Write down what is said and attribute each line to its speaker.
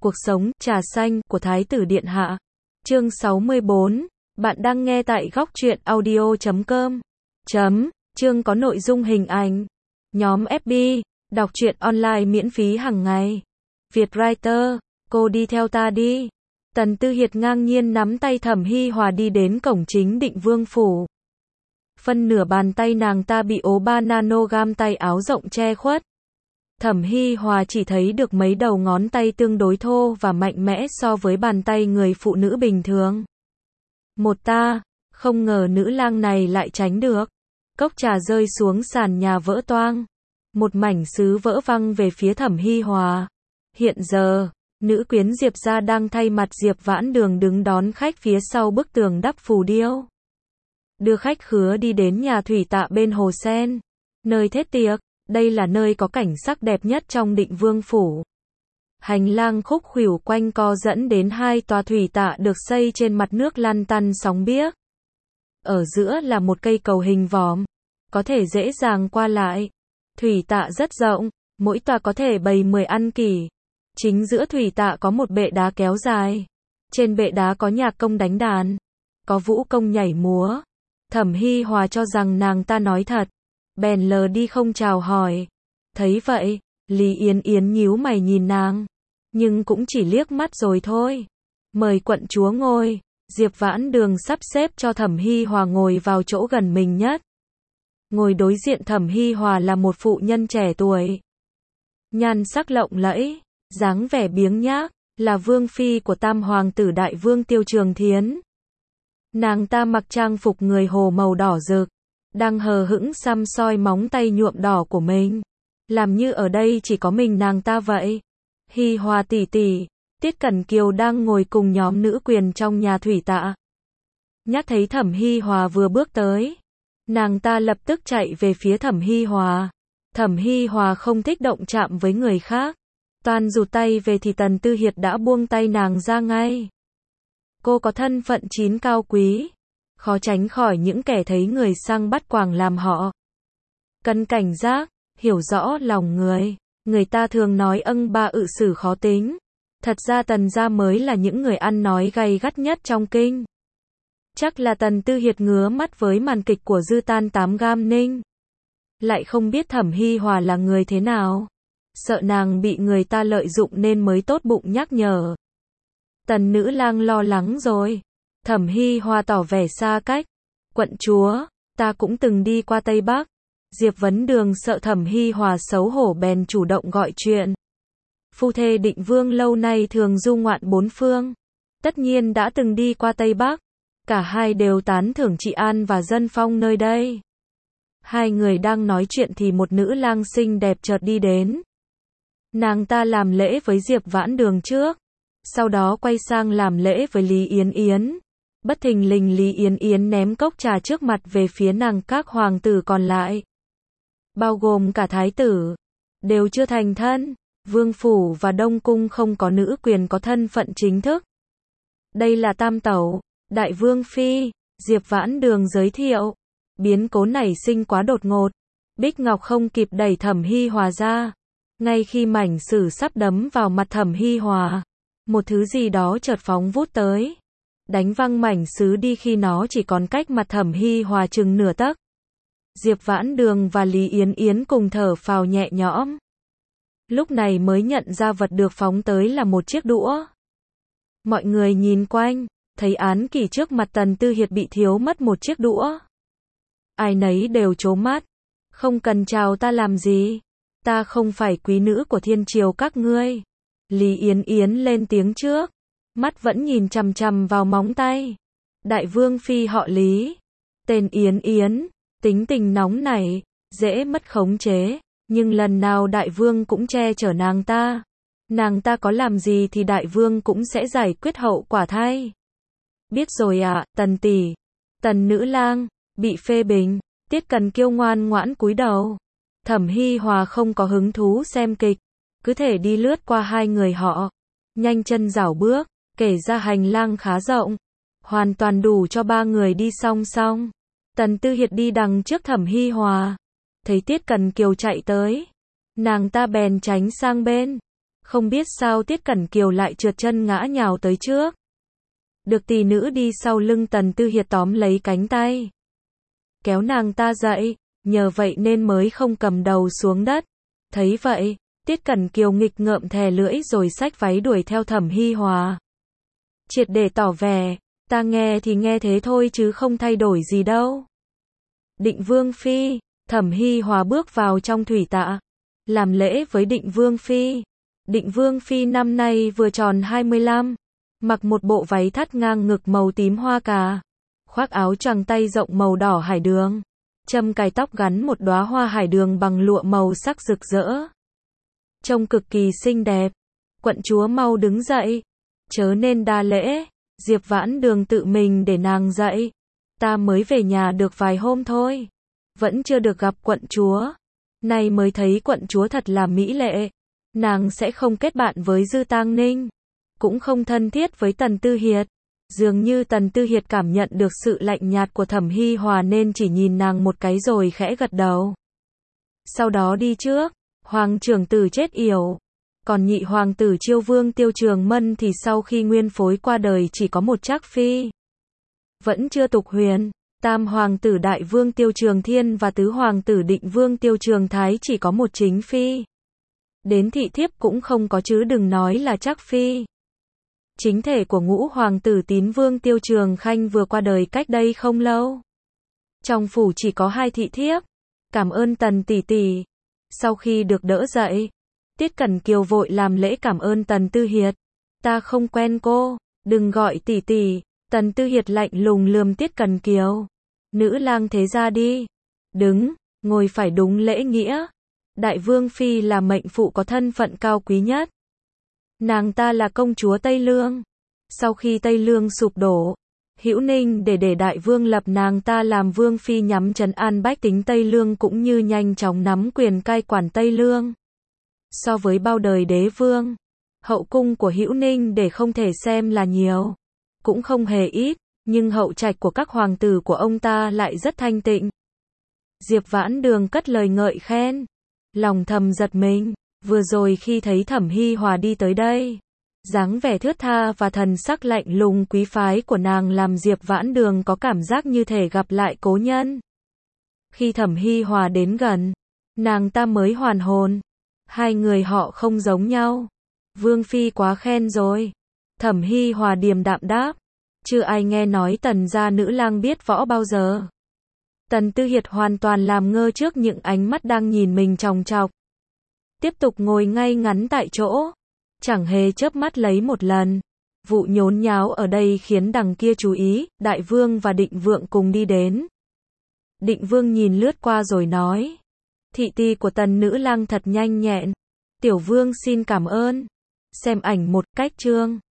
Speaker 1: Cuộc sống, trà xanh, của Thái tử Điện Hạ. Chương 64. Bạn đang nghe tại góc truyện audio.com. Chương có nội dung hình ảnh. Nhóm FB. Đọc truyện online miễn phí hàng ngày. Vietwriter. Cô đi theo ta đi. Tần Tư Hiệt ngang nhiên nắm tay Thẩm Hi Hòa đi đến cổng chính Định Vương phủ. Phân nửa bàn tay nàng ta bị ố 3 nanogram tay áo rộng che khuất. Thẩm Hi Hòa chỉ thấy được mấy đầu ngón tay tương đối thô và mạnh mẽ so với bàn tay người phụ nữ bình thường. Không ngờ nữ lang này lại tránh được. Cốc trà rơi xuống sàn nhà vỡ toang. Một mảnh sứ vỡ văng về phía Thẩm Hi Hòa. Hiện giờ, nữ quyến Diệp gia đang thay mặt Diệp Vãn Đường đứng đón khách phía sau bức tường đắp phù điêu. Đưa khách khứa đi đến nhà thủy tạ bên hồ sen, nơi thết tiệc. Đây là nơi có cảnh sắc đẹp nhất trong Định Vương phủ. Hành lang khúc khuỷu quanh co dẫn đến hai tòa thủy tạ được xây trên mặt nước lăn tăn sóng biếc. Ở giữa là một cây cầu hình vòm, có thể dễ dàng qua lại. Thủy tạ rất rộng, mỗi tòa có thể bày 10 ăn kỷ. Chính giữa thủy tạ có một bệ đá kéo dài. Trên bệ đá có nhạc công đánh đàn, có vũ công nhảy múa. Thẩm Hi Hòa cho rằng nàng ta nói thật, bèn lờ đi không chào hỏi. Thấy vậy, Lý Yến Yến nhíu mày nhìn nàng, nhưng cũng chỉ liếc mắt rồi thôi. Mời quận chúa ngồi. Diệp Vãn Đường sắp xếp cho Thẩm Hi Hòa ngồi vào chỗ gần mình nhất. Ngồi đối diện Thẩm Hi Hòa là một phụ nhân trẻ tuổi, nhan sắc lộng lẫy, dáng vẻ biếng nhác, là vương phi của tam hoàng tử Đại Vương Tiêu Trường Thiến. Nàng ta mặc trang phục người Hồ màu đỏ rực, đang hờ hững săm soi móng tay nhuộm đỏ của mình, làm như ở đây chỉ có mình nàng ta vậy. Hi Hòa tỷ tỷ, Tiết Cẩn Kiều đang ngồi cùng nhóm nữ quyền trong nhà thủy tạ. Nhắc thấy Thẩm Hi Hòa vừa bước tới, nàng ta lập tức chạy về phía Thẩm Hi Hòa. Thẩm Hi Hòa không thích động chạm với người khác, toan rụt tay về thì Tần Tư Hiệt đã buông tay nàng ra ngay. Cô có thân phận chín cao quý, khó tránh khỏi những kẻ thấy người sang bắt quàng làm họ. Cần cảnh giác, hiểu rõ lòng người. Người ta thường nói âng ba ự xử khó tính. Thật ra Tần gia mới là những người ăn nói gay gắt nhất trong kinh. Chắc là Tần Tư Hiệt ngứa mắt với màn kịch của Dư Tan 8 gam ninh. Lại không biết Thẩm Hi Hòa là người thế nào. Sợ nàng bị người ta lợi dụng nên mới tốt bụng nhắc nhở. Tần nữ lang lo lắng rồi. Thẩm Hi Hòa tỏ vẻ xa cách. Quận chúa, ta cũng từng đi qua Tây Bắc. Diệp Vấn Đường sợ Thẩm Hi Hòa xấu hổ bèn chủ động gọi chuyện. Phu thê Định Vương lâu nay thường du ngoạn bốn phương, tất nhiên đã từng đi qua Tây Bắc. Cả hai đều tán thưởng trị an và dân phong nơi đây. Hai người đang nói chuyện thì một nữ lang xinh đẹp chợt đi đến. Nàng ta làm lễ với Diệp Vãn Đường trước, sau đó quay sang làm lễ với Lý Yến Yến. Bất thình lình Lý Yến Yến ném cốc trà trước mặt về phía nàng. Các hoàng tử còn lại, bao gồm cả thái tử, đều chưa thành thân. Vương phủ và Đông cung không có nữ quyền có thân phận chính thức. Đây là tam tẩu, Đại Vương phi. Diệp Vãn Đường giới thiệu. Biến cố nảy sinh quá đột ngột, Bích Ngọc không kịp đẩy Thẩm Hi Hòa ra. Ngay khi mảnh sứ sắp đấm vào mặt Thẩm Hi Hòa, một thứ gì đó chợt phóng vút tới, đánh văng mảnh sứ đi khi nó chỉ còn cách mặt Thẩm Hi Hòa chừng nửa tấc. Diệp Vãn Đường và Lý Yến Yến cùng thở phào nhẹ nhõm. Lúc này mới nhận ra vật được phóng tới là một chiếc đũa. Mọi người nhìn quanh, thấy án kỷ trước mặt Tần Tư Hiệt bị thiếu mất một chiếc đũa. Ai nấy đều trố mắt. Không cần chào ta làm gì. Ta không phải quý nữ của thiên triều các ngươi. Lý Yến Yến lên tiếng trước, mắt vẫn nhìn chằm chằm vào móng tay. Đại Vương phi họ Lý, tên Yến Yến, tính tình nóng nảy, dễ mất khống chế, nhưng lần nào Đại Vương cũng che chở nàng ta. Nàng ta có làm gì thì Đại Vương cũng sẽ giải quyết hậu quả thay. Biết rồi ạ, Tần tỷ. Tần nữ lang bị phê bình. Tiết Cẩn Kiêu ngoan ngoãn cúi đầu. Thẩm Hi Hòa không có hứng thú xem kịch, cứ thể đi lướt qua hai người họ, nhanh chân rảo bước, kể ra hành lang khá rộng, hoàn toàn đủ cho ba người đi song song. Tần Tư Hiệt đi đằng trước Thẩm Hi Hòa, thấy Tiết Cẩn Kiều chạy tới, nàng ta bèn tránh sang bên. Không biết sao Tiết Cẩn Kiều lại trượt chân ngã nhào tới trước. Được tỷ nữ đi sau lưng Tần Tư Hiệt tóm lấy cánh tay, kéo nàng ta dậy, nhờ vậy nên mới không cầm đầu xuống đất. Thấy vậy, Tiết Cẩn Kiều nghịch ngợm thè lưỡi rồi xách váy đuổi theo Thẩm Hi Hòa. Triệt để tỏ vẻ, ta nghe thì nghe thế thôi chứ không thay đổi gì đâu. Định Vương Phi, Thẩm Hi Hòa bước vào trong thủy tạ, làm lễ với Định Vương Phi. Định Vương Phi năm nay vừa tròn 25, mặc một bộ váy thắt ngang ngực màu tím hoa cà, khoác áo choàng tay rộng màu đỏ hải đường, châm cài tóc gắn một đóa hoa hải đường bằng lụa màu sắc rực rỡ. Trông cực kỳ xinh đẹp. Quận chúa mau đứng dậy, chớ nên đa lễ. Diệp Vãn Đường tự mình để nàng dậy. Ta mới về nhà được vài hôm thôi, vẫn chưa được gặp quận chúa. Nay mới thấy quận chúa thật là mỹ lệ. Nàng sẽ không kết bạn với Dư Tang Ninh, cũng không thân thiết với Tần Tư Hiệt. Dường như Tần Tư Hiệt cảm nhận được sự lạnh nhạt của Thẩm Hi Hòa nên chỉ nhìn nàng một cái rồi khẽ gật đầu. Sau đó đi trước. Hoàng trưởng tử chết yểu, còn nhị hoàng tử Chiêu Vương Tiêu Trường Mân thì sau khi nguyên phối qua đời chỉ có một trác phi, vẫn chưa tục huyền. Tam hoàng tử Đại Vương Tiêu Trường Thiên và tứ hoàng tử Định Vương Tiêu Trường Thái chỉ có một chính phi. Đến thị thiếp cũng không có chứ đừng nói là trác phi. Chính thể của ngũ hoàng tử Tín Vương Tiêu Trường Khanh vừa qua đời cách đây không lâu. Trong phủ chỉ có 2 thị thiếp. Cảm ơn Tần tỷ tỷ. Sau khi được đỡ dậy, Tiết Cẩn Kiều vội làm lễ cảm ơn Tần Tư Hiệt. Ta không quen cô, đừng gọi tỷ tỷ. Tần Tư Hiệt lạnh lùng lườm Tiết Cẩn Kiều. Nữ lang thế ra đi. Đứng, ngồi phải đúng lễ nghĩa. Đại Vương Phi là mệnh phụ có thân phận cao quý nhất. Nàng ta là công chúa Tây Lương. Sau khi Tây Lương sụp đổ, Hữu Ninh để Đại Vương lập nàng ta làm Vương Phi nhắm trấn an bách tính Tây Lương cũng như nhanh chóng nắm quyền cai quản Tây Lương. So với bao đời đế vương, hậu cung của Hữu Ninh để không thể xem là nhiều, cũng không hề ít, nhưng hậu trạch của các hoàng tử của ông ta lại rất thanh tịnh. Diệp Vãn Đường cất lời ngợi khen, lòng thầm giật mình, vừa rồi khi thấy Thẩm Hi Hòa đi tới đây, dáng vẻ thướt tha và thần sắc lạnh lùng quý phái của nàng làm Diệp Vãn Đường có cảm giác như thể gặp lại cố nhân. Khi Thẩm Hi Hòa đến gần, nàng ta mới hoàn hồn. Hai người họ không giống nhau. Vương Phi quá khen rồi. Thẩm Hi Hòa điềm đạm đáp. Chưa ai nghe nói Tần gia nữ lang biết võ bao giờ. Tần Tư Hiệt hoàn toàn làm ngơ trước những ánh mắt đang nhìn mình chòng chọc. Tiếp tục ngồi ngay ngắn tại chỗ, chẳng hề chớp mắt lấy một lần. Vụ nhốn nháo ở đây khiến đằng kia chú ý. Đại Vương và Định Vượng cùng đi đến. Định Vương nhìn lướt qua rồi nói. Thị ti của Tần nữ lang thật nhanh nhẹn. Tiểu Vương xin cảm ơn. Xem ảnh một cách chương.